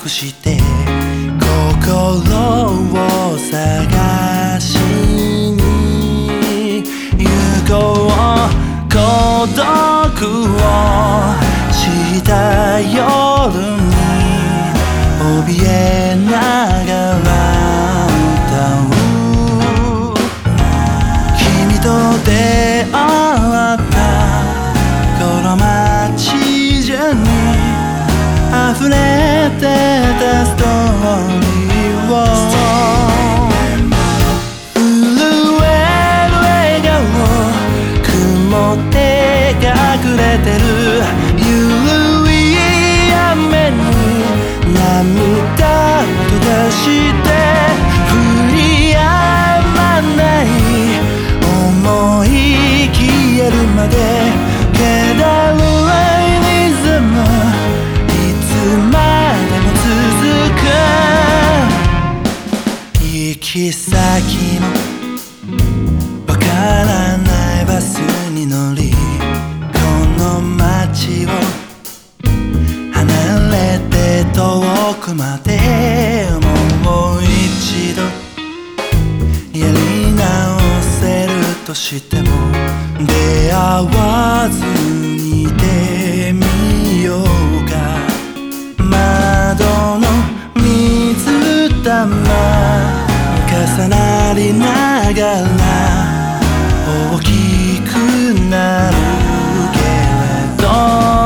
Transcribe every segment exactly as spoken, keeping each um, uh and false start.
くして心を探しに行こう。孤独をした夜に怯えながら歌う。君と出会ったこの街中に溢れてたストーリーを震える笑顔曇って隠れてるゆるい雨に涙を溶かして降り止まない思い消えるまで気だるいリズムいつまでも続く。行き先もわからないバスに乗りこの街を離れて遠くまでもう一度やり直せるとしても出会わずにいてみようか。窓の水玉重なりながら大きくなるけれど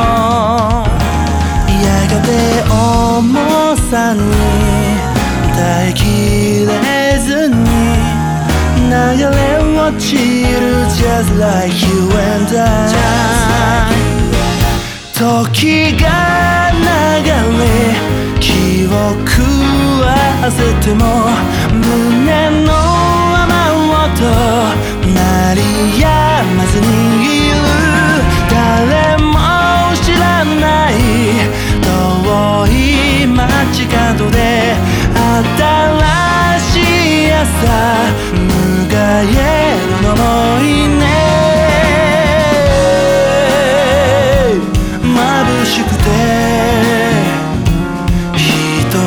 やがて重さに耐えきれずに流れ落ちる Just like you and I 時が流れ記憶は焦っても胸の雨音鳴りやまずにいる。誰も知らない遠い街角で新しい朝迎えるのもいいね。眩しくて人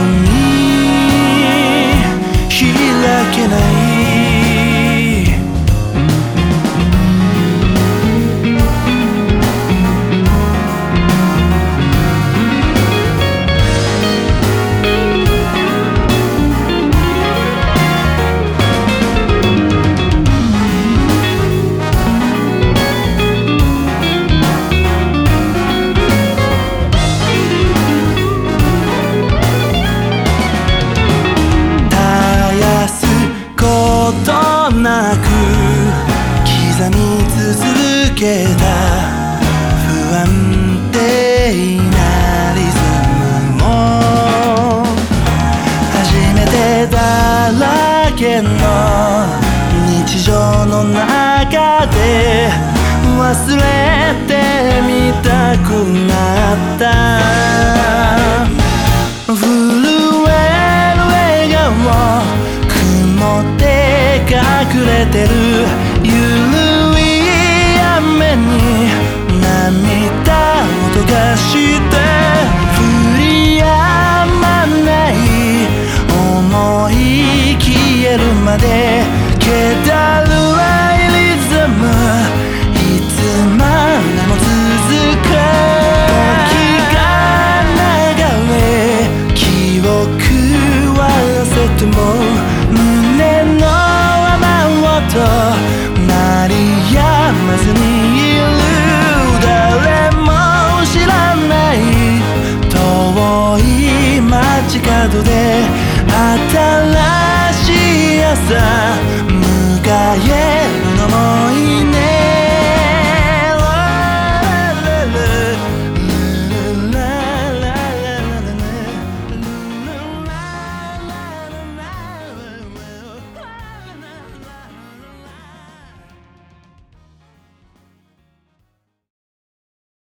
に開けない。なく刻み続けた不安定なリズムも初めてだらけの日常の中で忘れてみたくなった。震える笑顔曇って隠れてるゆるい雨に涙を溶かして降り止まない思い消えるまで気だるいリズムいつまでも続く。時が流れ記憶は焦っても胸の鳴りやまずにいる。誰も知らない遠い街角で新しい朝